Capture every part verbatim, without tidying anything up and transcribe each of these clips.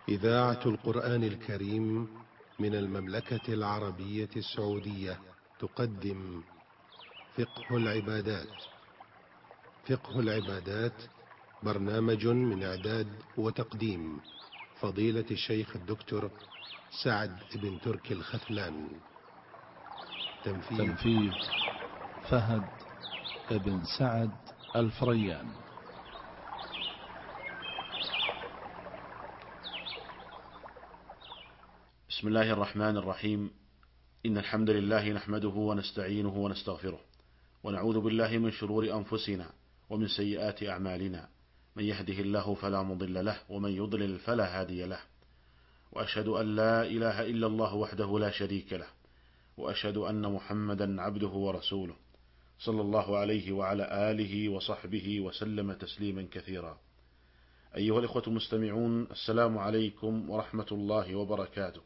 إذاعة القرآن الكريم من المملكة العربية السعودية تقدم فقه العبادات. فقه العبادات برنامج من إعداد وتقديم فضيلة الشيخ الدكتور سعد بن تركي الخثلان. تنفيذ, تنفيذ فهد بن سعد الفريان. بسم الله الرحمن الرحيم. إن الحمد لله نحمده ونستعينه ونستغفره، ونعوذ بالله من شرور أنفسنا ومن سيئات أعمالنا، من يهده الله فلا مضل له ومن يضلل فلا هادي له، وأشهد أن لا إله إلا الله وحده لا شريك له، وأشهد أن محمدا عبده ورسوله صلى الله عليه وعلى آله وصحبه وسلم تسليما كثيرا. أيها الإخوة المستمعون، السلام عليكم ورحمة الله وبركاته.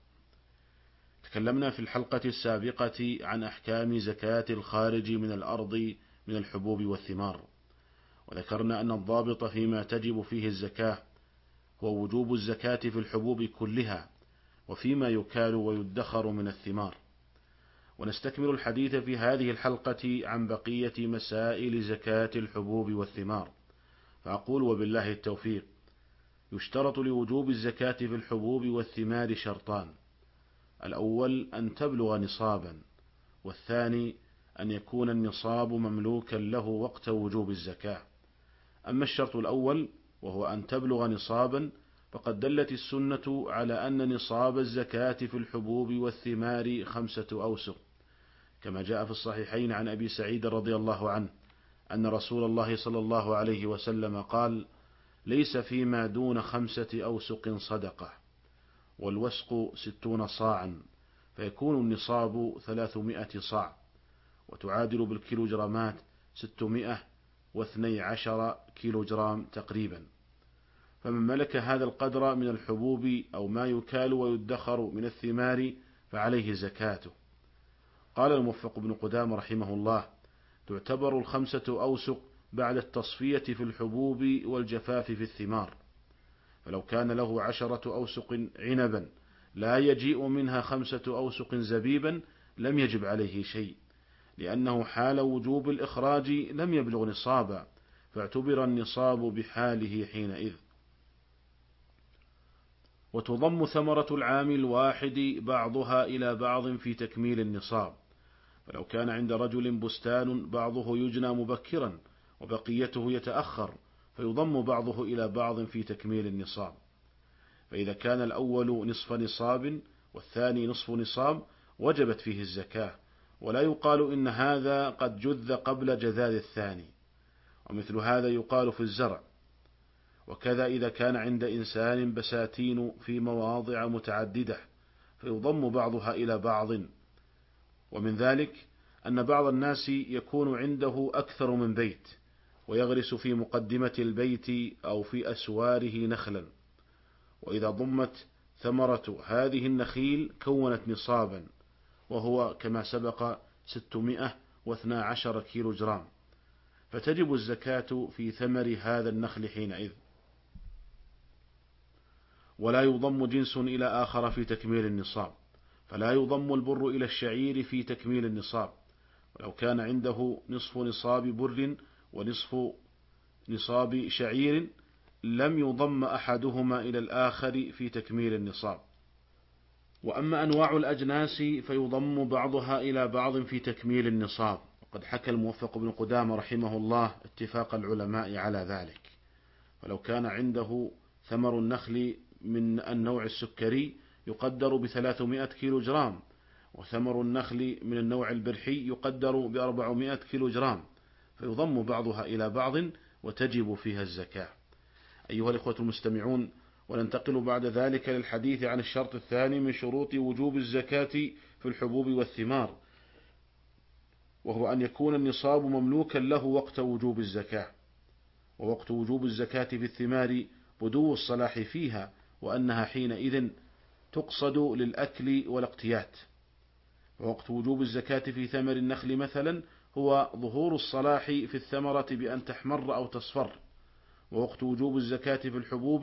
تكلمنا في الحلقة السابقة عن أحكام زكاة الخارج من الأرض من الحبوب والثمار، وذكرنا أن الضابط فيما تجب فيه الزكاة هو وجوب الزكاة في الحبوب كلها وفيما يكال ويدخر من الثمار. ونستكمل الحديث في هذه الحلقة عن بقية مسائل زكاة الحبوب والثمار، فأقول وبالله التوفيق: يشترط لوجوب الزكاة في الحبوب والثمار شرطان: الأول أن تبلغ نصابا، والثاني أن يكون النصاب مملوكا له وقت وجوب الزكاة. أما الشرط الأول وهو أن تبلغ نصابا، فقد دلت السنة على أن نصاب الزكاة في الحبوب والثمار خمسة أوسق، كما جاء في الصحيحين عن أبي سعيد رضي الله عنه أن رسول الله صلى الله عليه وسلم قال: ليس فيما دون خمسة أوسق صدقة، والوسق ستون صاعا، فيكون النصاب ثلاثمائة صاع، وتعادل بالكيلوجرامات ستمائة واثني عشر كيلوجرام تقريبا. فمن ملك هذا القدر من الحبوب أو ما يكال ويدخر من الثمار فعليه زكاته. قال الموفق بن قدامة رحمه الله: تعتبر الخمسة أوسق بعد التصفية في الحبوب والجفاف في الثمار، فلو كان له عشرة أوسق عنبا لا يجيء منها خمسة أوسق زبيبا لم يجب عليه شيء، لأنه حال وجوب الإخراج لم يبلغ نصابا، فاعتبر النصاب بحاله حينئذ. وتضم ثمرة العام الواحد بعضها إلى بعض في تكميل النصاب، فلو كان عند رجل بستان بعضه يجنى مبكرا وبقيته يتأخر فيضم بعضه إلى بعض في تكميل النصاب. فإذا كان الأول نصف نصاب والثاني نصف نصاب وجبت فيه الزكاة، ولا يقال إن هذا قد جذ قبل جذاذ الثاني، ومثل هذا يقال في الزرع. وكذا إذا كان عند إنسان بساتين في مواضع متعددة فيضم بعضها إلى بعض. ومن ذلك أن بعض الناس يكون عنده أكثر من بيت ويغرس في مقدمة البيت أو في أسواره نخلا، وإذا ضمت ثمرة هذه النخيل كونت نصابا، وهو كما سبق ستمائة واثني عشر كيلو جرام، فتجب الزكاة في ثمر هذا النخل حينئذ. ولا يضم جنس إلى آخر في تكميل النصاب، فلا يضم البر إلى الشعير في تكميل النصاب، ولو كان عنده نصف نصاب بر ونصف نصاب شعير لم يضم أحدهما إلى الآخر في تكميل النصاب. وأما أنواع الأجناس فيضم بعضها إلى بعض في تكميل النصاب، وقد حكى الموفق بن قدامة رحمه الله اتفاق العلماء على ذلك. فلو كان عنده ثمر النخل من النوع السكري يقدر بثلاثمائة كيلو جرام، وثمر النخل من النوع البرحي يقدر بأربعمائة كيلو جرام، فيضم بعضها إلى بعض وتجب فيها الزكاة. أيها الإخوة المستمعون، وننتقل بعد ذلك للحديث عن الشرط الثاني من شروط وجوب الزكاة في الحبوب والثمار، وهو أن يكون النصاب مملوكا له وقت وجوب الزكاة. ووقت وجوب الزكاة في الثمار بدو الصلاح فيها، وأنها حينئذ تقصد للأكل والاقتيات. ووقت وجوب الزكاة في ثمر النخل مثلا هو ظهور الصلاح في الثمرة بأن تحمر أو تصفر. ووقت وجوب الزكاة في الحبوب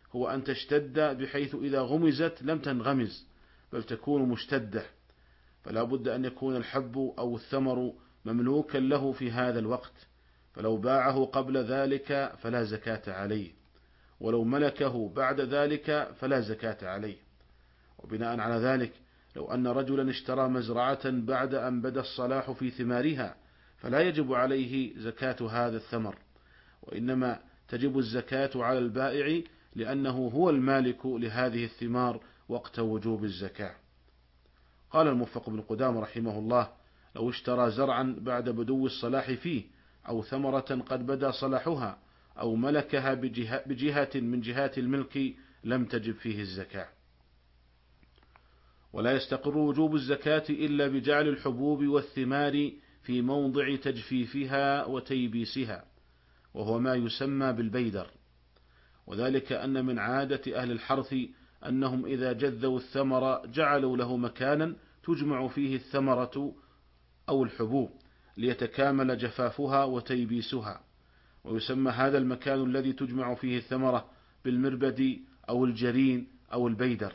هو أن تشتد بحيث إذا غمزت لم تنغمز بل تكون مشتدة، فلا بد أن يكون الحب أو الثمر مملوكا له في هذا الوقت، فلو باعه قبل ذلك فلا زكاة عليه، ولو ملكه بعد ذلك فلا زكاة عليه. وبناء على ذلك لو أن رجلا اشترى مزرعة بعد أن بدا الصلاح في ثمارها فلا يجب عليه زكاة هذا الثمر، وإنما تجب الزكاة على البائع لأنه هو المالك لهذه الثمار وقت وجوب الزكاة. قال الموفق بن قدامة رحمه الله: لو اشترى زرعا بعد بدو الصلاح فيه أو ثمرة قد بدا صلاحها أو ملكها بجهة, بجهة من جهات الملك لم تجب فيه الزكاة. ولا يستقر وجوب الزكاة إلا بجعل الحبوب والثمار في موضع تجفيفها وتيبيسها، وهو ما يسمى بالبيدر، وذلك أن من عادة أهل الحرث أنهم إذا جذوا الثمر جعلوا له مكانا تجمع فيه الثمرة أو الحبوب ليتكامل جفافها وتيبيسها، ويسمى هذا المكان الذي تجمع فيه الثمرة بالمربد أو الجرين أو البيدر.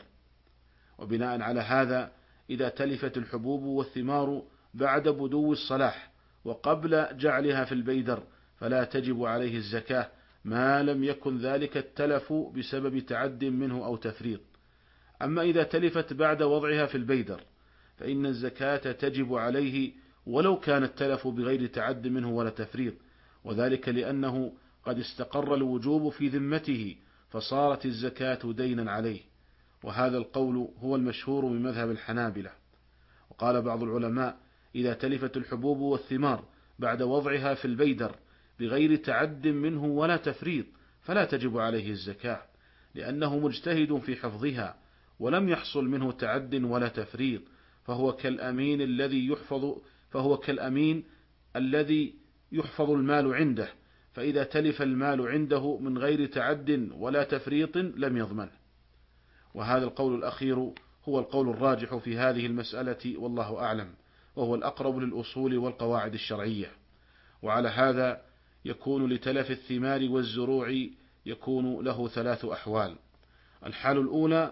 وبناء على هذا إذا تلفت الحبوب والثمار بعد بدو الصلاح وقبل جعلها في البيدر فلا تجب عليه الزكاة ما لم يكن ذلك التلف بسبب تعد منه أو تفريط. أما إذا تلفت بعد وضعها في البيدر فإن الزكاة تجب عليه ولو كان التلف بغير تعد منه ولا تفريط، وذلك لأنه قد استقر الوجوب في ذمته فصارت الزكاة دينا عليه، وهذا القول هو المشهور من مذهب الحنابلة. وقال بعض العلماء: إذا تلفت الحبوب والثمار بعد وضعها في البيدر بغير تعد منه ولا تفريط فلا تجب عليه الزكاة، لأنه مجتهد في حفظها ولم يحصل منه تعد ولا تفريط، فهو كالأمين الذي يحفظ فهو كالأمين الذي يحفظ المال عنده، فإذا تلف المال عنده من غير تعد ولا تفريط لم يضمنه. وهذا القول الأخير هو القول الراجح في هذه المسألة والله أعلم، وهو الأقرب للأصول والقواعد الشرعية. وعلى هذا يكون لتلف الثمار والزروع يكون له ثلاث أحوال: الحال الأولى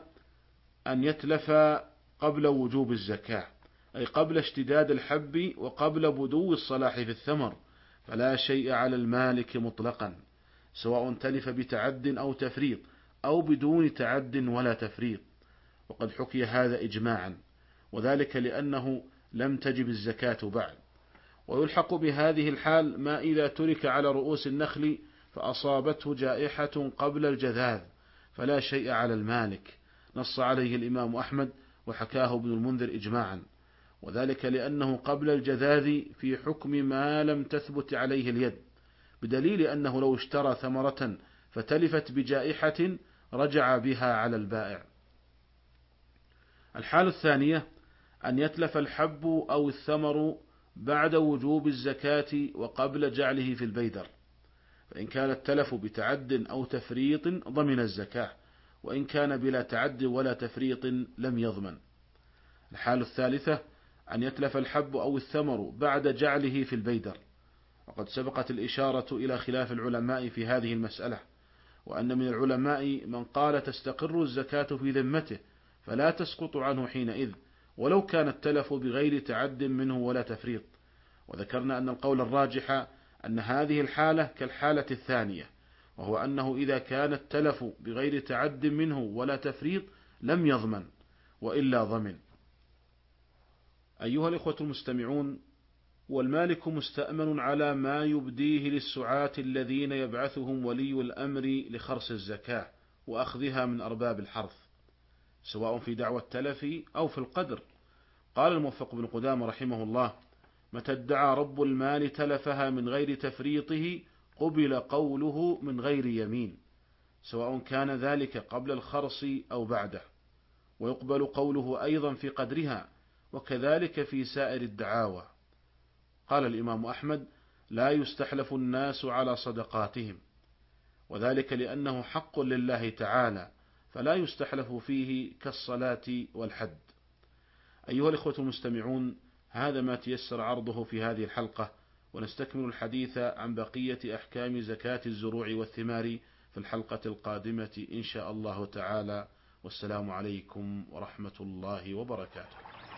أن يتلف قبل وجوب الزكاة، أي قبل اشتداد الحب وقبل بدو الصلاح في الثمر، فلا شيء على المالك مطلقا، سواء تلف بتعد أو تفريط أو بدون تعد ولا تفريط، وقد حكي هذا إجماعا، وذلك لأنه لم تجب الزكاة بعد. ويلحق بهذه الحال ما إذا ترك على رؤوس النخل فأصابته جائحة قبل الجذاذ فلا شيء على المالك، نص عليه الإمام أحمد وحكاه ابن المنذر إجماعا، وذلك لأنه قبل الجذاذ في حكم ما لم تثبت عليه اليد، بدليل أنه لو اشترى ثمرة فتلفت بجائحة رجع بها على البائع. الحالة الثانية أن يتلف الحب أو الثمر بعد وجوب الزكاة وقبل جعله في البيدر، فإن كان التلف بتعد أو تفريط ضمن الزكاة، وإن كان بلا تعد ولا تفريط لم يضمن. الحالة الثالثة أن يتلف الحب أو الثمر بعد جعله في البيدر، وقد سبقت الإشارة إلى خلاف العلماء في هذه المسألة، وأن من العلماء من قال تستقر الزكاة في ذمته فلا تسقط عنه حينئذ ولو كان التلف بغير تعد منه ولا تفريط. وذكرنا أن القول الراجح أن هذه الحالة كالحالة الثانية، وهو أنه إذا كان التلف بغير تعد منه ولا تفريط لم يضمن، وإلا ضمن. أيها الإخوة المستمعون، والمالك مستأمن على ما يبديه للسعاة الذين يبعثهم ولي الأمر لخرص الزكاة وأخذها من أرباب الحرث، سواء في دعوى التلف أو في القدر. قال الموفق بن قدامة رحمه الله: متى ادعى رب المال تلفها من غير تفريطه قبل قوله من غير يمين، سواء كان ذلك قبل الخرص أو بعده، ويقبل قوله أيضا في قدرها، وكذلك في سائر الدعاوى. قال الإمام أحمد: لا يستحلف الناس على صدقاتهم، وذلك لأنه حق لله تعالى فلا يستحلف فيه كالصلاة والحد. أيها الإخوة المستمعون، هذا ما تيسر عرضه في هذه الحلقة، ونستكمل الحديث عن بقية أحكام زكاة الزروع والثمار في الحلقة القادمة إن شاء الله تعالى، والسلام عليكم ورحمة الله وبركاته.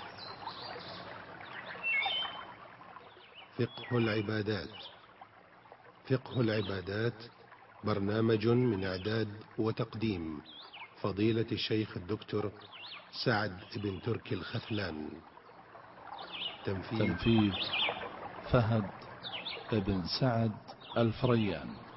فقه العبادات. فقه العبادات برنامج من إعداد وتقديم فضيلة الشيخ الدكتور سعد بن تركي الخثلان. تنفيذ فهد بن سعد الفريان.